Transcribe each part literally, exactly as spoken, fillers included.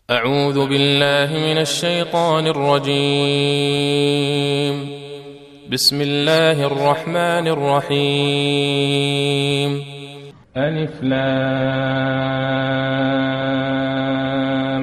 أعوذ بالله من الشيطان الرجيم. بسم الله الرحمن الرحيم. ألف لام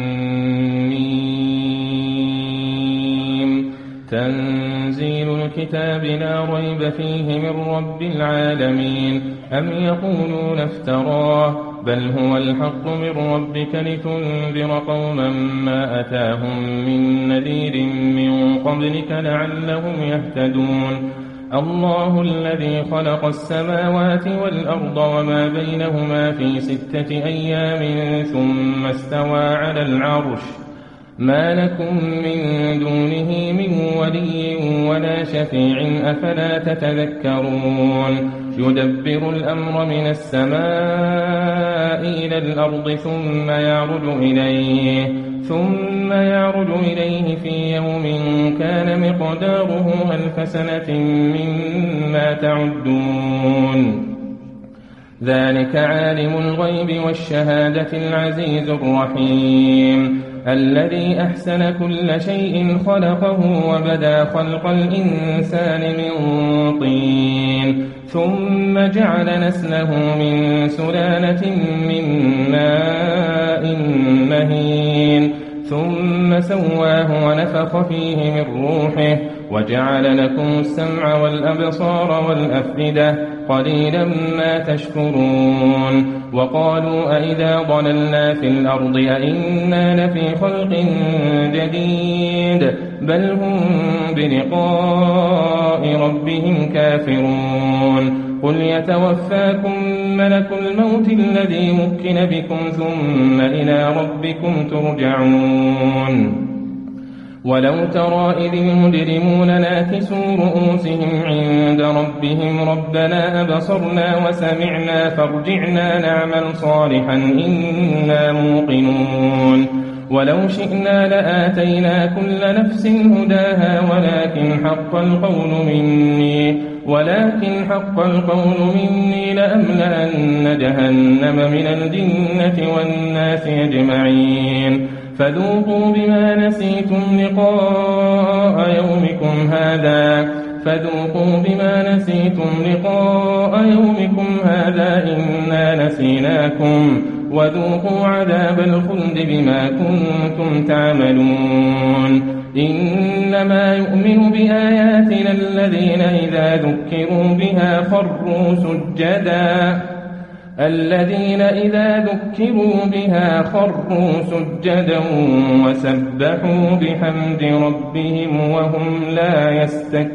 ميم. تنزيل الكتاب لا ريب فيه من رب العالمين. أم يقولون افتراه بل هو الحق من ربك لتنذر قوما ما أتاهم من نذير من قبلك لعلهم يهتدون. الله الذي خلق السماوات والأرض وما بينهما في ستة أيام ثم استوى على العرش ما لكم من دونه من ولي ولا شفيع أفلا تتذكرون. يدبر الأمر من السماء إلى الأرض ثم يعرج إليه ثم يعرج إليه في يوم كان مقداره ألف سنة مما تعدون. ذلك عالم الغيب والشهادة العزيز الرحيم الذي أحسن كل شيء خلقه وبدأ خلق الإنسان من طين ثم جعل نسله من سلالة من ماء مهين ثم سواه ونفخ فيه من روحه وجعل لكم السمع والأبصار والأفئدة قليلا ما تشكرون. وقالوا أئذا ضللنا في الأرض أئنا لفي خلق جديد بل هم بلقاء ربهم كافرون. قل يتوفاكم ملك الموت الذي وكل بكم ثم إلى ربكم ترجعون. ولو ترى إذ المجرمون ناكسوا رؤوسهم عند ربهم ربنا أبصرنا وسمعنا فارجعنا نعمل صالحا إنا موقنون. ولو شئنا لآتينا كل نفس هداها ولكن حق القول مني ولكن حق القول مني لأملأن جهنم من الجنة والناس أجمعين. فذوقوا بما نسيتم لقاء يومكم هذا فذوقوا بما نسيتم لقاء يومكم هذا إنا نسيناكم وذوقوا عذاب الخلد بما كنتم تعملون. إنما يؤمن بآياتنا الذين إذا ذكروا بها خروا سجدا الذين إذا ذكروا بها خروا سجدا وسبحوا بحمد ربهم وهم لا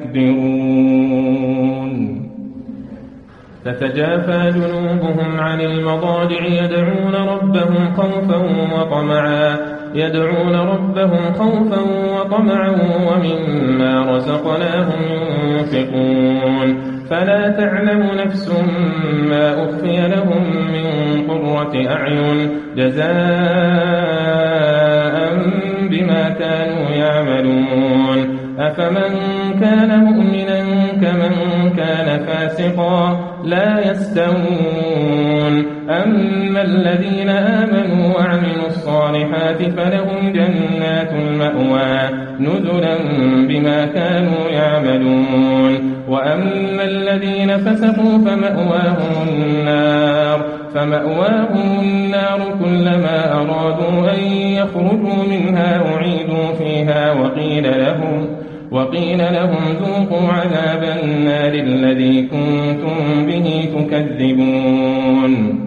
يستكبرون. تتجافى جنوبهم عن المضاجع يدعون ربهم خوفا وطمعا يدعون ربهم خوفا وطمعا ومما رزقناهم ينفقون. فلا تعلم نفس ما أخفي لهم من قرة أعين جزاء بما كانوا يعملون. أفمن كان مؤمنا كمن كان فاسقا لا يستوون. أما الذين آمنوا وعملوا الصالحات فلهم جنات المأوى نزلا بما كانوا يعملون. وأما الذين فسقوا فمأواهم النار فمأواهم النار كلما أرادوا أن يخرجوا منها أعيدوا فيها وقيل لهم وقيل لهم ذوقوا عذاب النار الذي كنتم به تكذبون.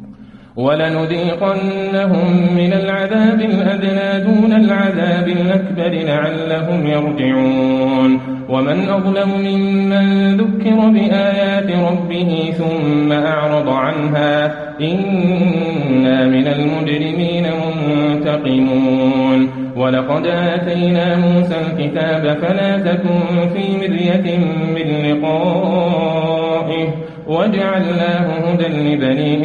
ولنذيقنهم من العذاب الأدنى دون العذاب الأكبر لعلهم يرجعون. ومن أظلم ممن ذكر بآيات ربه ثم أعرض عنها إنا من المجرمين منتقمون. ولقد آتينا موسى الكتاب فلا تكن في مرية من لقائه وجعلناه هدى لبني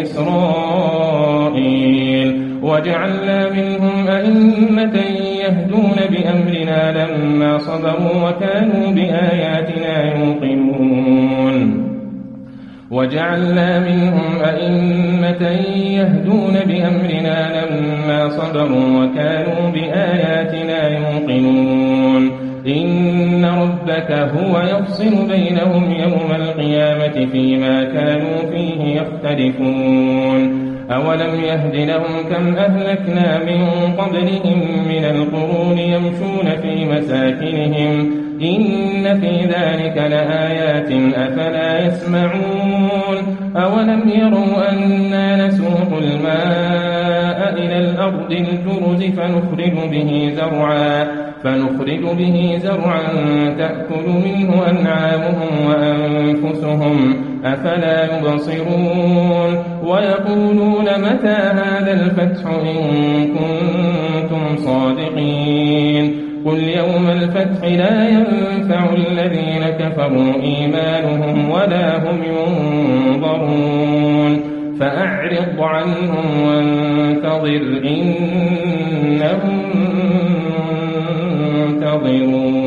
إسرائيل وجعلنا منهم أئمة يهدون بأمرنا لما صبروا وكانوا بآياتنا يوقنون. وجعلنا منهم أئمة يهدون بأمرنا لما صبروا وكانوا بآياتنا يوقنون إن ربك هو يفصل بينهم يوم القيامة فيما كانوا فيه يختلفون أولم يهد لهم كم أهلكنا من قبلهم من القرون يمشون في مساكنهم إن في ذلك لآيات أفلا يسمعون أولم يروا أنا نسوق الماء إلى الأرض الجرز فنخرج به زرعا فنخرج به زرعا تأكل منه أنعامهم وأنفسهم أفلا يبصرون ويقولون متى هذا الفتح إن كنتم صادقين قل يوم الفتح لا ينفع الذين كفروا إيمانهم ولا هم ينظرون فأعرض عنهم وانتظر إنهم منتظرون.